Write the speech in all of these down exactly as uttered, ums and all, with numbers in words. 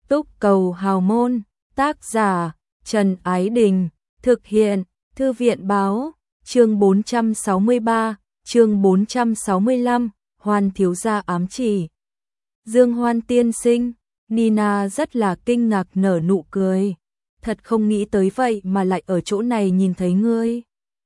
Túc Cầu Hào Môn, tác giả Trần Ái Đình, thực hiện Thư viện Báo, chương bốn trăm sáu mươi ba, chương bốn trăm sáu mươi lăm, Hoan thiếu gia ám chỉ. Dương Hoan tiên sinh, Nina rất là kinh ngạc nở nụ cười. Thật không nghĩ tới vậy mà lại ở chỗ này nhìn thấy ngươi.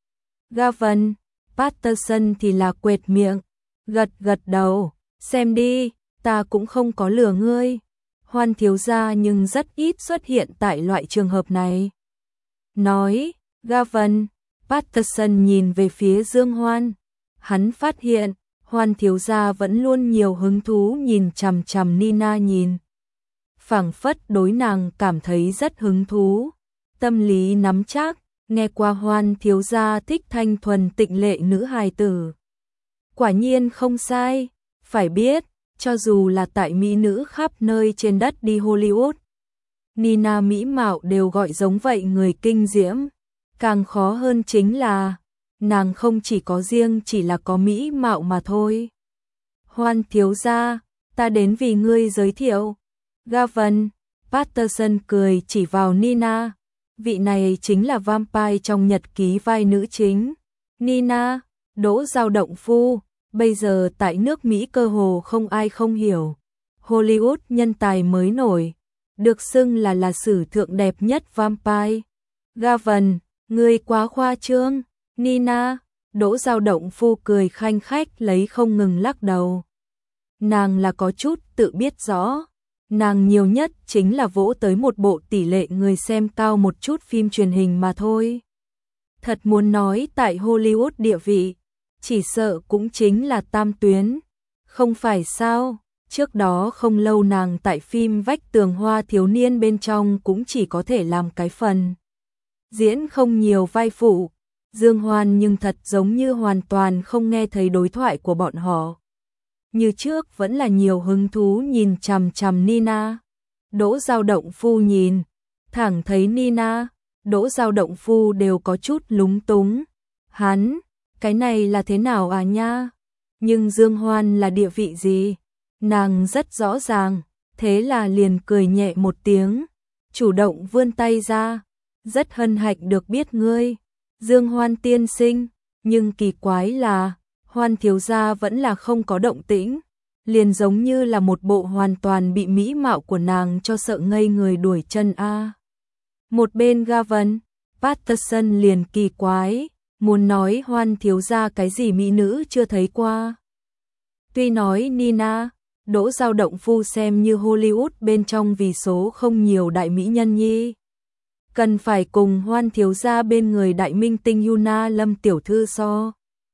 Gavin Patterson thì là quệt miệng, gật gật đầu, xem đi, ta cũng không có lừa ngươi. Hoan thiếu gia nhưng rất ít xuất hiện tại loại trường hợp này. Nói, Gavin Patterson nhìn về phía Dương Hoan. Hắn phát hiện, Hoan thiếu gia vẫn luôn nhiều hứng thú nhìn chằm chằm Nina nhìn. Phảng phất đối nàng cảm thấy rất hứng thú. Tâm lý nắm chắc, nghe qua Hoan thiếu gia thích thanh thuần tịnh lệ nữ hài tử. Quả nhiên không sai, phải biết, cho dù là tại mỹ nữ khắp nơi trên đất đi Hollywood, Nina mỹ mạo đều gọi giống vậy người kinh diễm. Càng khó hơn chính là, nàng không chỉ có riêng chỉ là có mỹ mạo mà thôi. Hoan thiếu gia, ta đến vì ngươi giới thiệu. Gavin Patterson cười chỉ vào Nina. Vị này chính là vampire trong nhật ký vai nữ chính. Nina, Đỗ Dao Động Phu, bây giờ tại nước Mỹ cơ hồ không ai không hiểu. Hollywood nhân tài mới nổi, được xưng là là sử thượng đẹp nhất vampire. Gavin, ngươi quá khoa trương. Nina, Đỗ Dao Động Phu cười khanh khách lấy không ngừng lắc đầu. Nàng là có chút tự biết rõ. Nàng nhiều nhất chính là vỗ tới một bộ tỷ lệ người xem cao một chút phim truyền hình mà thôi. Thật muốn nói tại Hollywood địa vị, chỉ sợ cũng chính là tam tuyến. Không phải sao, trước đó không lâu nàng tại phim Vách Tường Hoa Thiếu Niên bên trong cũng chỉ có thể làm cái phần diễn không nhiều vai phụ. Dương Hoan nhưng thật giống như hoàn toàn không nghe thấy đối thoại của bọn họ. Như trước vẫn là nhiều hứng thú nhìn chằm chằm Nina. Đỗ Dao Động Phu nhìn, thẳng thấy Nina, Đỗ Dao Động Phu đều có chút lúng túng. Hắn, cái này là thế nào à nha? Nhưng Dương Hoan là địa vị gì? Nàng rất rõ ràng, thế là liền cười nhẹ một tiếng, chủ động vươn tay ra, rất hân hạnh được biết ngươi, Dương Hoan tiên sinh, nhưng kỳ quái là, Hoan thiếu gia vẫn là không có động tĩnh, liền giống như là một bộ hoàn toàn bị mỹ mạo của nàng cho sợ ngây người đuổi chân a. Một bên Gavin Patterson liền kỳ quái, muốn nói Hoan thiếu gia cái gì mỹ nữ chưa thấy qua. Tuy nói Nina, Đỗ Dao Động Phu xem như Hollywood bên trong vì số không nhiều đại mỹ nhân nhi, cần phải cùng Hoan thiếu gia bên người đại minh tinh Yuna Lâm tiểu thư so.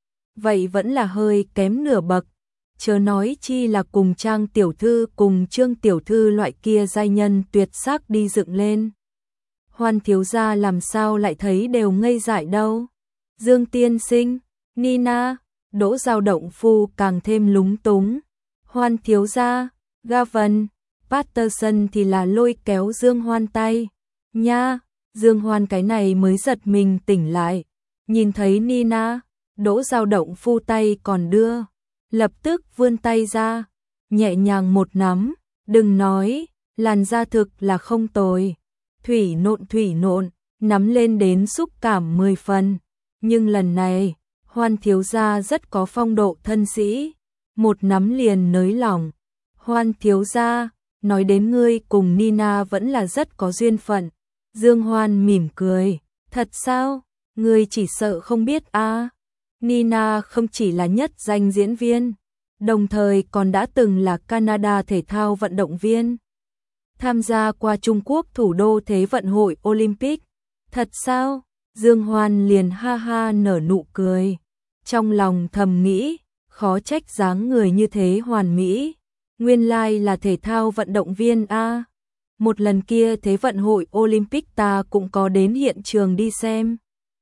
Vậy vẫn là hơi kém nửa bậc, chớ nói chi là cùng Trang tiểu thư cùng Trương tiểu thư loại kia giai nhân tuyệt sắc đi dựng lên. Hoan thiếu gia làm sao lại thấy đều ngây dại đâu. Dương tiên sinh, Nina, Đỗ Dao Động Phu càng thêm lúng túng. Hoan thiếu gia, Gavin Patterson thì là lôi kéo Dương Hoan tay. Nha, Dương Hoan cái này mới giật mình tỉnh lại, nhìn thấy Nina, Đỗ Dao Động Phu tay còn đưa, lập tức vươn tay ra, nhẹ nhàng một nắm, đừng nói, làn da thực là không tồi, thủy nộn thủy nộn, nắm lên đến xúc cảm mười phần, nhưng lần này, Hoan thiếu gia rất có phong độ thân sĩ, một nắm liền nới lỏng. Hoan thiếu gia, nói đến ngươi cùng Nina vẫn là rất có duyên phận. Dương Hoan mỉm cười, thật sao, ngươi chỉ sợ không biết à. Nina không chỉ là nhất danh diễn viên, đồng thời còn đã từng là Canada thể thao vận động viên, tham gia qua Trung Quốc thủ đô Thế vận hội Olympic. Thật sao? Dương Hoan liền ha ha nở nụ cười, trong lòng thầm nghĩ, khó trách dáng người như thế hoàn mỹ, nguyên lai là thể thao vận động viên a. Một lần kia Thế vận hội Olympic ta cũng có đến hiện trường đi xem.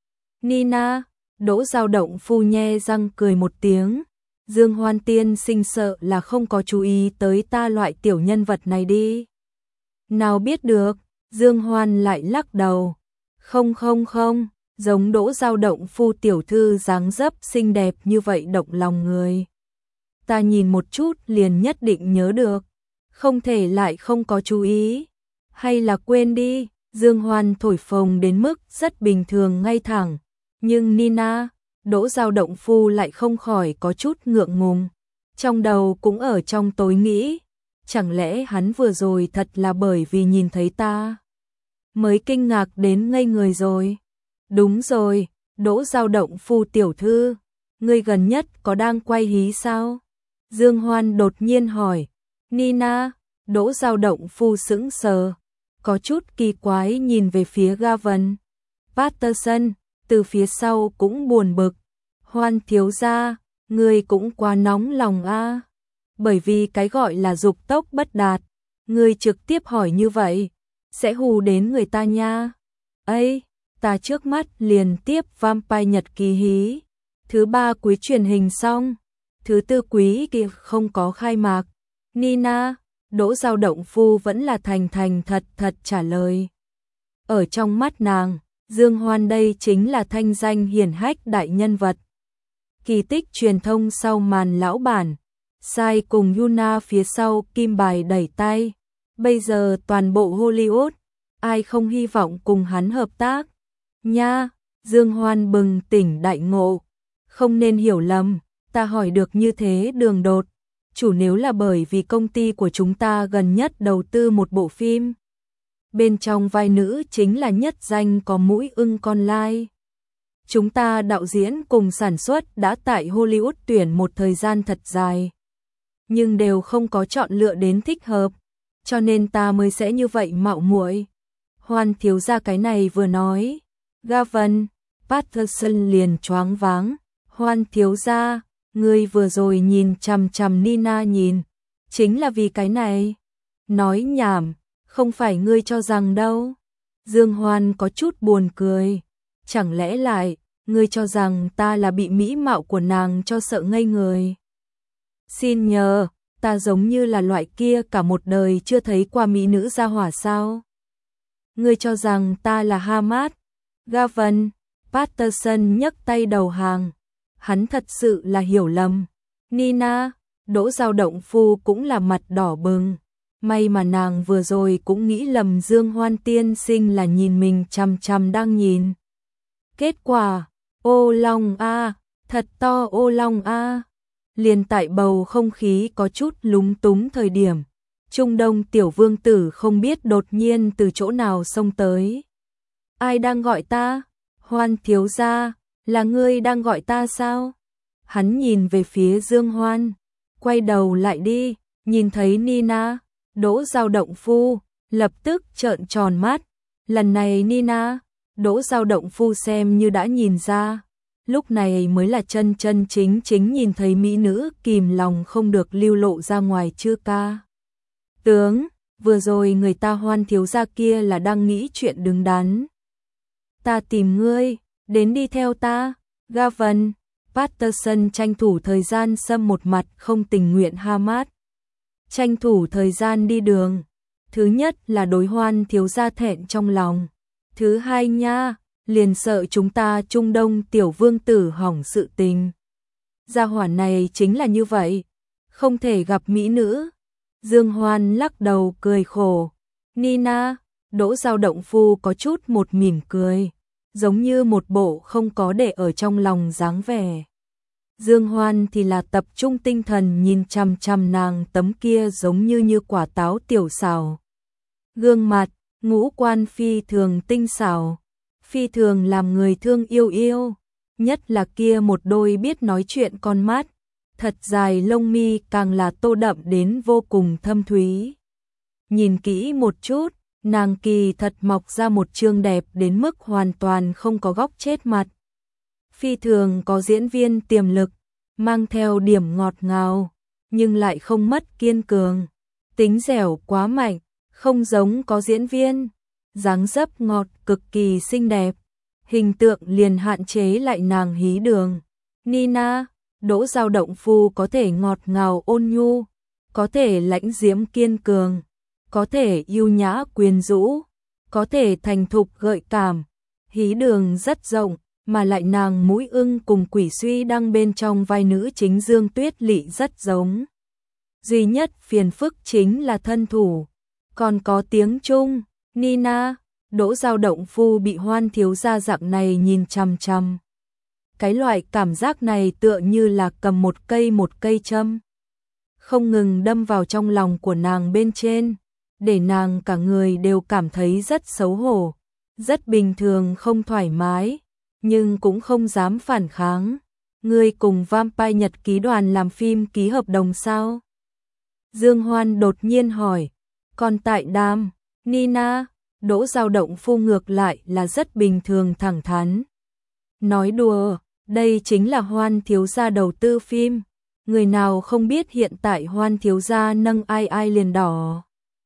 Nina, Đỗ Dao Động Phu nhe răng cười một tiếng. Dương Hoan tiên sinh sợ là không có chú ý tới ta loại tiểu nhân vật này đi. Nào biết được, Dương Hoan lại lắc đầu. Không không không, giống Đỗ Dao Động Phu tiểu thư dáng dấp xinh đẹp như vậy động lòng người. Ta nhìn một chút liền nhất định nhớ được, không thể lại không có chú ý. Hay là quên đi, Dương Hoan thổi phồng đến mức rất bình thường ngay thẳng. Nhưng Nina, Đỗ Dao Động Phu lại không khỏi có chút ngượng ngùng. Trong đầu cũng ở trong tối nghĩ, chẳng lẽ hắn vừa rồi thật là bởi vì nhìn thấy ta mới kinh ngạc đến ngây người rồi. Đúng rồi, Đỗ Dao Động Phu tiểu thư, ngươi gần nhất có đang quay hí sao? Dương Hoan đột nhiên hỏi. Nina, Đỗ Dao Động Phu sững sờ, có chút kỳ quái nhìn về phía Gavin Patterson, từ phía sau cũng buồn bực. Hoan thiếu gia, ngươi cũng quá nóng lòng a. Bởi vì cái gọi là dục tốc bất đạt, ngươi trực tiếp hỏi như vậy, sẽ hù đến người ta nha. Ây, ta trước mắt liền tiếp Vampire Nhật Ký hí. Thứ ba quý truyền hình xong, thứ tư quý kia không có khai mạc. Nina, Đỗ Dao Động Phu vẫn là thành thành thật thật trả lời. Ở trong mắt nàng, Dương Hoan đây chính là thanh danh hiển hách đại nhân vật. Kỳ tích truyền thông sau màn lão bản, Sai cùng Yuna phía sau kim bài đẩy tay. Bây giờ toàn bộ Hollywood, ai không hy vọng cùng hắn hợp tác. Nha, Dương Hoan bừng tỉnh đại ngộ. Không nên hiểu lầm, ta hỏi được như thế đường đột. Chủ nếu là bởi vì công ty của chúng ta gần nhất đầu tư một bộ phim. Bên trong vai nữ chính là nhất danh có mũi ưng con lai. Chúng ta đạo diễn cùng sản xuất đã tại Hollywood tuyển một thời gian thật dài. Nhưng đều không có chọn lựa đến thích hợp. Cho nên ta mới sẽ như vậy mạo muội. Hoan thiếu gia cái này vừa nói. Gavin Patterson liền choáng váng. Hoan thiếu gia, ngươi vừa rồi nhìn chằm chằm Nina nhìn. Chính là vì cái này. Nói nhảm, không phải ngươi cho rằng đâu. Dương Hoan có chút buồn cười. Chẳng lẽ lại, ngươi cho rằng ta là bị mỹ mạo của nàng cho sợ ngây người. Xin nhờ, ta giống như là loại kia cả một đời chưa thấy qua mỹ nữ ra hỏa sao? Ngươi cho rằng ta là Hamad? Gavin Patterson nhấc tay đầu hàng. Hắn thật sự là hiểu lầm. Nina, Đỗ Dao Động Phu cũng là mặt đỏ bừng. May mà nàng vừa rồi cũng nghĩ lầm Dương Hoan tiên sinh là nhìn mình chằm chằm đang nhìn. Kết quả, ô long a, thật to ô long a. Liền tại bầu không khí có chút lúng túng thời điểm, Trung Đông tiểu vương tử không biết đột nhiên từ chỗ nào xông tới. Ai đang gọi ta? Hoan thiếu gia, là ngươi đang gọi ta sao? Hắn nhìn về phía Dương Hoan, quay đầu lại đi, nhìn thấy Nina, Đỗ Dao Động Phu, lập tức trợn tròn mắt. Lần này Nina, Đỗ Dao Động Phu xem như đã nhìn ra. Lúc này mới là chân chân chính chính nhìn thấy mỹ nữ kìm lòng không được lưu lộ ra ngoài chưa ca. Tướng, vừa rồi người ta Hoan thiếu gia kia là đang nghĩ chuyện đứng đắn. Ta tìm ngươi, đến đi theo ta. Gavin Patterson tranh thủ thời gian xâm một mặt không tình nguyện Hamad. Tranh thủ thời gian đi đường. Thứ nhất là đối Hoan thiếu gia thẹn trong lòng. Thứ hai nha, liền sợ chúng ta Trung Đông tiểu vương tử hỏng sự tình. Gia hỏa này chính là như vậy, không thể gặp mỹ nữ. Dương Hoan lắc đầu cười khổ. Nina, Đỗ Dao Động Phu có chút một mỉm cười, giống như một bộ không có để ở trong lòng dáng vẻ. Dương Hoan thì là tập trung tinh thần nhìn chằm chằm nàng tấm kia giống như như quả táo tiểu xảo. Gương mặt, ngũ quan phi thường tinh xảo, phi thường làm người thương yêu yêu, nhất là kia một đôi biết nói chuyện con mắt, thật dài lông mi càng là tô đậm đến vô cùng thâm thúy. Nhìn kỹ một chút, nàng kỳ thật mọc ra một trương đẹp đến mức hoàn toàn không có góc chết mặt. Phi thường có diễn viên tiềm lực, mang theo điểm ngọt ngào, nhưng lại không mất kiên cường. Tính dẻo quá mạnh, không giống có diễn viên. Dáng dấp ngọt cực kỳ xinh đẹp, hình tượng liền hạn chế lại nàng hí đường. Nina, Đỗ Dao Động Phu có thể ngọt ngào ôn nhu, có thể lãnh diễm kiên cường, có thể yêu nhã quyến rũ, có thể thành thục gợi cảm. Hí đường rất rộng, mà lại nàng mũi ưng cùng Quỷ Suy đang bên trong vai nữ chính Dương Tuyết Lị rất giống. Duy nhất phiền phức chính là thân thủ. Còn có tiếng Trung, Nina, Đỗ Dao Động Phu bị Hoan thiếu gia dạng này nhìn chằm chằm. Cái loại cảm giác này tựa như là cầm một cây một cây châm, không ngừng đâm vào trong lòng của nàng bên trên, để nàng cả người đều cảm thấy rất xấu hổ, rất bình thường không thoải mái, nhưng cũng không dám phản kháng. Ngươi cùng Vampire Nhật Ký đoàn làm phim ký hợp đồng sao? Dương Hoan đột nhiên hỏi. Còn tại đàm, Nina, Đỗ Dao Động Phu ngược lại là rất bình thường thẳng thắn. Nói đùa, đây chính là Hoan thiếu gia đầu tư phim. Người nào không biết hiện tại Hoan thiếu gia nâng ai ai liền đỏ.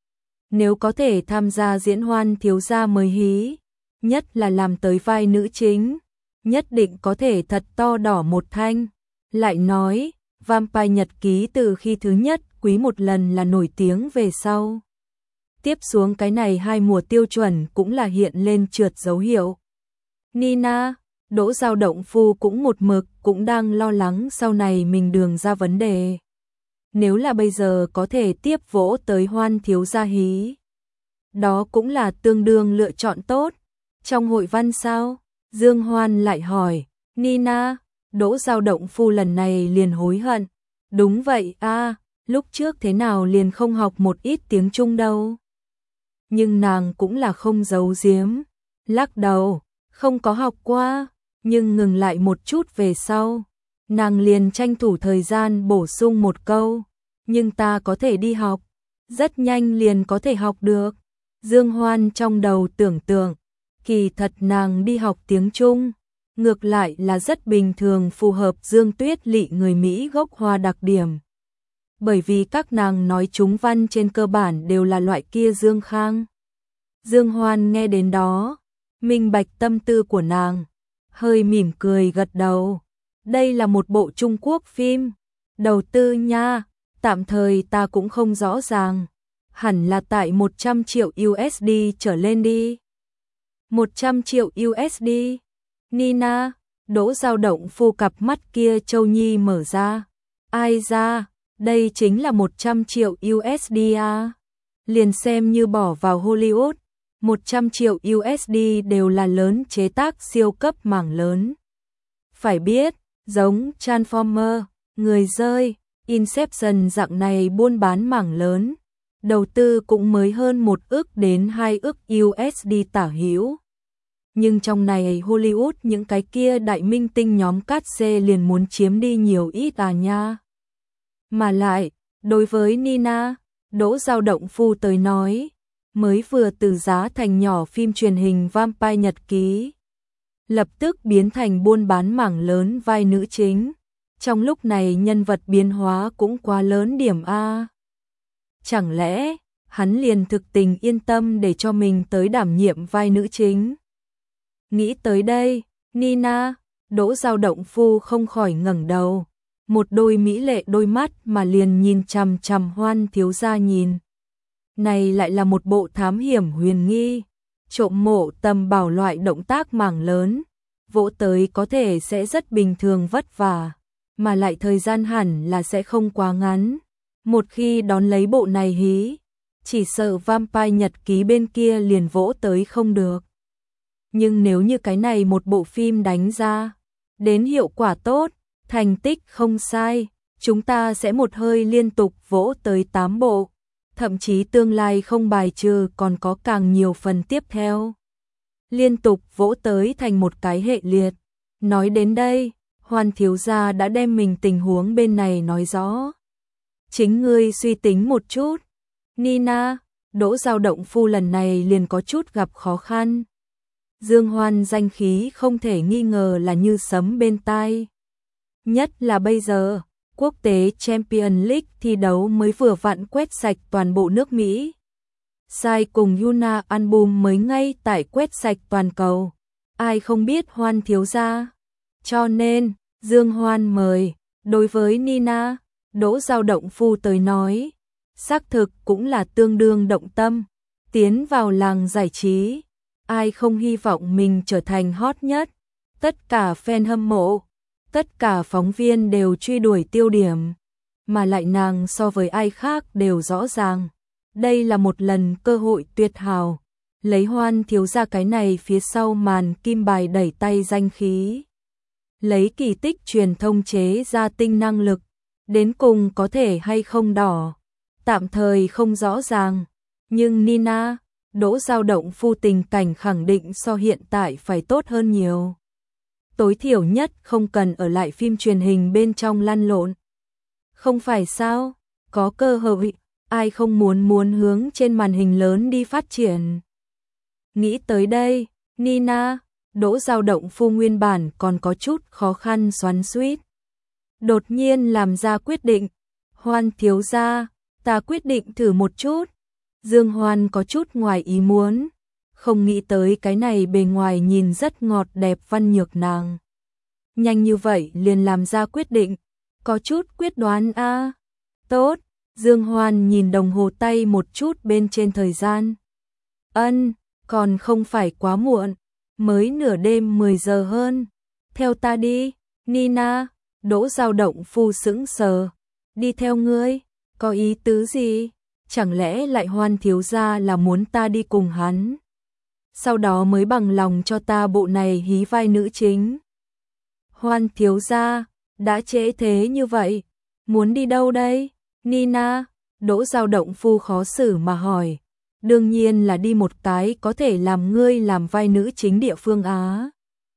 Nếu có thể tham gia diễn Hoan thiếu gia mới hí, nhất là làm tới vai nữ chính, nhất định có thể thật to đỏ một thanh. Lại nói, Vampire Nhật Ký từ khi thứ nhất quý một lần là nổi tiếng về sau. Tiếp xuống cái này hai mùa tiêu chuẩn cũng là hiện lên trượt dấu hiệu. Nina, Đỗ Dao Động Phu cũng một mực cũng đang lo lắng sau này mình đường ra vấn đề. Nếu là bây giờ có thể tiếp vỗ tới Hoan thiếu gia hí, đó cũng là tương đương lựa chọn tốt. Trong hội văn sao? Dương Hoan lại hỏi. Nina, Đỗ Dao Động Phu lần này liền hối hận. Đúng vậy a, lúc trước thế nào liền không học một ít tiếng Trung đâu. Nhưng nàng cũng là không giấu giếm, lắc đầu, không có học qua, nhưng ngừng lại một chút về sau, nàng liền tranh thủ thời gian bổ sung một câu, nhưng ta có thể đi học, rất nhanh liền có thể học được. Dương Hoan trong đầu tưởng tượng, kỳ thật nàng đi học tiếng Trung, ngược lại là rất bình thường, phù hợp Dương Tuyết Lị người Mỹ gốc Hoa đặc điểm. Bởi vì các nàng nói chúng văn trên cơ bản đều là loại kia Dương Khang. Dương Hoan nghe đến đó, minh bạch tâm tư của nàng, hơi mỉm cười gật đầu. Đây là một bộ Trung Quốc phim, đầu tư nha, tạm thời ta cũng không rõ ràng, hẳn là tại một trăm triệu u ét đê trở lên đi. một trăm triệu u ét đê? Nina, Đỗ Dao Động Phu cặp mắt kia Châu Nhi mở ra. Ai ra, đây chính là một trăm triệu u ét đê à? Liền xem như bỏ vào Hollywood, một trăm triệu u ét đê đều là lớn chế tác siêu cấp mảng lớn. Phải biết, giống Transformer, Người rơi, Inception dạng này buôn bán mảng lớn, đầu tư cũng mới hơn một ức đến hai ức u ét đê tả hữu. Nhưng trong này Hollywood những cái kia đại minh tinh nhóm cát xê liền muốn chiếm đi nhiều ít à nha. Mà lại, đối với Nina, Đỗ Dao Động Phu tới nói, mới vừa từ giá thành nhỏ phim truyền hình Vampire Nhật Ký, lập tức biến thành buôn bán mảng lớn vai nữ chính. Trong lúc này nhân vật biến hóa cũng quá lớn điểm a. Chẳng lẽ, hắn liền thực tình yên tâm để cho mình tới đảm nhiệm vai nữ chính? Nghĩ tới đây, Nina, Đỗ Dao Động Phu không khỏi ngẩng đầu, một đôi mỹ lệ đôi mắt mà liền nhìn chằm chằm Hoan thiếu gia nhìn. Này lại là một bộ thám hiểm huyền nghi, trộm mộ tầm bảo loại động tác mảng lớn, vỗ tới có thể sẽ rất bình thường vất vả, mà lại thời gian hẳn là sẽ không quá ngắn. Một khi đón lấy bộ này hí, chỉ sợ Vampire Nhật Ký bên kia liền vỗ tới không được. Nhưng nếu như cái này một bộ phim đánh ra, đến hiệu quả tốt, thành tích không sai, chúng ta sẽ một hơi liên tục vỗ tới tám bộ, thậm chí tương lai không bài trừ còn có càng nhiều phần tiếp theo. Liên tục vỗ tới thành một cái hệ liệt. Nói đến đây, Hoan thiếu gia đã đem mình tình huống bên này nói rõ. Chính ngươi suy tính một chút. Nina, Đỗ Dao Động Phu lần này liền có chút gặp khó khăn. Dương Hoan danh khí không thể nghi ngờ là như sấm bên tai. Nhất là bây giờ, quốc tế Champions League thi đấu mới vừa vặn quét sạch toàn bộ nước Mỹ. Sai cùng Yuna album mới ngay tại quét sạch toàn cầu. Ai không biết Hoan thiếu gia. Cho nên, Dương Hoan mời, đối với Nina, Đỗ Dao Động Phu tới nói, xác thực cũng là tương đương động tâm, tiến vào làng giải trí. Ai không hy vọng mình trở thành hot nhất, tất cả fan hâm mộ, tất cả phóng viên đều truy đuổi tiêu điểm, mà lại nàng so với ai khác đều rõ ràng. đây là một lần cơ hội tuyệt hảo. Lấy Hoan thiếu gia cái này phía sau màn kim bài đẩy tay danh khí. Lấy kỳ tích truyền thông chế ra tinh năng lực, đến cùng có thể hay không đỏ. Tạm thời không rõ ràng, nhưng Nina, Đỗ Dao Động Phu tình cảnh khẳng định so hiện tại phải tốt hơn nhiều. Tối thiểu nhất không cần ở lại phim truyền hình bên trong lăn lộn. Không phải sao, có cơ hội, ai không muốn muốn hướng trên màn hình lớn đi phát triển. Nghĩ tới đây, Nina, Đỗ Dao Động Phu nguyên bản còn có chút khó khăn xoắn xuýt. Đột nhiên làm ra quyết định, Hoan thiếu gia, ta quyết định thử một chút. Dương Hoan có chút ngoài ý muốn, không nghĩ tới cái này bề ngoài nhìn rất ngọt đẹp Văn Nhược nàng. Nhanh như vậy liền làm ra quyết định, có chút quyết đoán a. À. Tốt, Dương Hoan nhìn đồng hồ tay một chút bên trên thời gian. Ân, còn không phải quá muộn, mới nửa đêm mười giờ hơn. Theo ta đi, Nina, Đỗ Dao Động Phu sững sờ. Đi theo ngươi, có ý tứ gì? Chẳng lẽ lại Hoan thiếu gia là muốn ta đi cùng hắn? Sau đó mới bằng lòng cho ta bộ này hí vai nữ chính. Hoan thiếu gia, đã trễ thế như vậy, muốn đi đâu đây? Nina, Đỗ Dao Động Phu khó xử mà hỏi. Đương nhiên là đi một cái có thể làm ngươi làm vai nữ chính địa phương Á.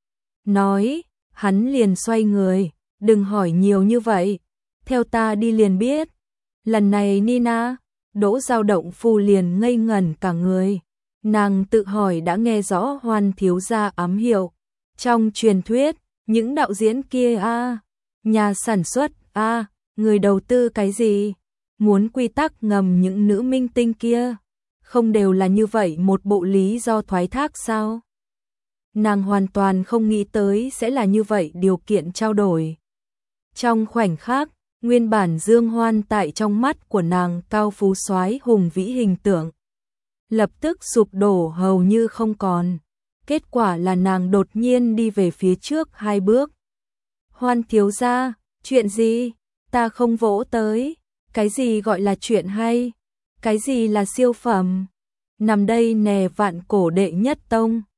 Nói, hắn liền xoay người, đừng hỏi nhiều như vậy, theo ta đi liền biết. Lần này Nina, Đỗ Dao Động Phu liền ngây ngẩn cả người. Nàng tự hỏi đã nghe rõ Hoan thiếu gia ám hiệu. Trong truyền thuyết, những đạo diễn kia a, à, nhà sản xuất a, à, người đầu tư cái gì, muốn quy tắc ngầm những nữ minh tinh kia, không đều là như vậy một bộ lý do thoái thác sao? Nàng hoàn toàn không nghĩ tới sẽ là như vậy điều kiện trao đổi. Trong khoảnh khắc, nguyên bản Dương Hoan tại trong mắt của nàng cao phú soái hùng vĩ hình tượng, lập tức sụp đổ hầu như không còn. Kết quả là nàng đột nhiên đi về phía trước hai bước. Hoan thiếu gia, chuyện gì? Ta không vỗ tới. Cái gì gọi là chuyện hay? Cái gì là siêu phẩm? Nằm đây nè vạn cổ đệ nhất tông.